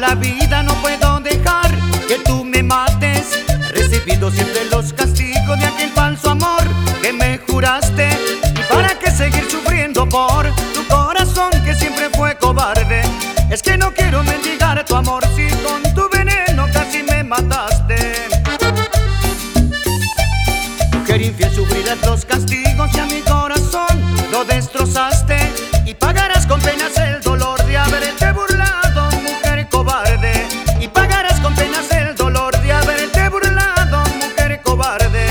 la vida no puedo dejar que tú me mates. He recibido siempre los castigos de aquel falso amor que me juraste. ¿Y para qué seguir sufriendo por tu corazón que siempre fue cobarde? Es que no quiero mendigar tu amor si con tu veneno casi me mataste. Mujer infiel, sufrirás los castigos y a mi corazón lo destrozaste. Y pagarás con penas el dolor de haberte burlado, mujer cobarde. Y pagarás con penas el dolor de haberte burlado, mujer cobarde.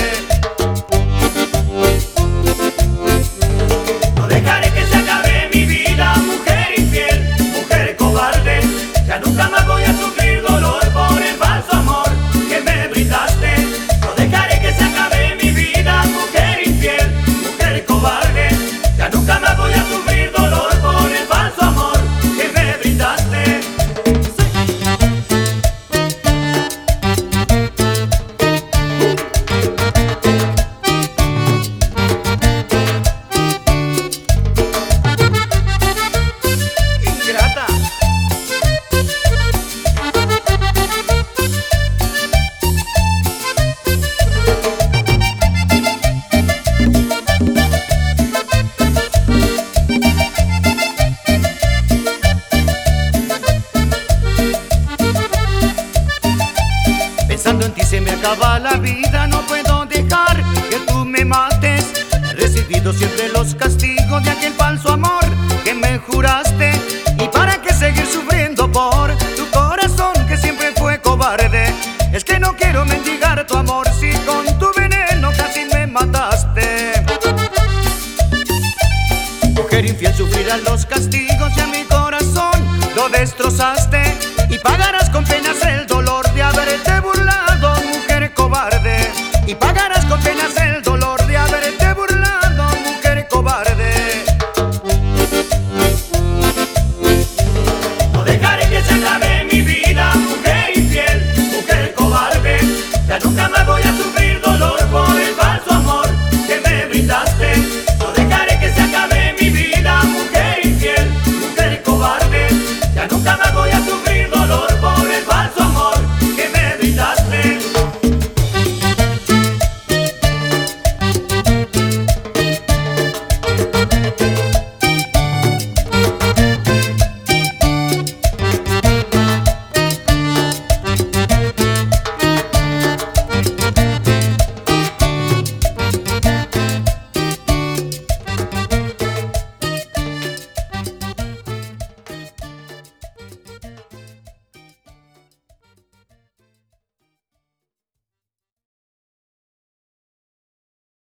No dejaré que se acabe mi vida, mujer infiel, mujer cobarde. Ya nunca más voy a sufrir dolor por el falso amor que me brindaste. No dejaré que se acabe mi vida, mujer infiel, mujer cobarde. Ya nunca más voy a sufrir dolor por el falso amor que me brindaste. Ingrata. Pensando en ti se me acaba la vida, no puedo dejar que tú me mates. He recibido siempre los castigos de aquel falso amor que me juraste. ¿Y para qué seguir sufriendo por tu corazón que siempre fue cobarde? Es que no quiero mendigar tu amor si con tu veneno casi me mataste. Mujer infiel, sufrirás los castigos y a mi corazón lo destrozaste. Y pagarás con penas el dolor de haberte burlado, mujer cobarde. Y pagarás con penas el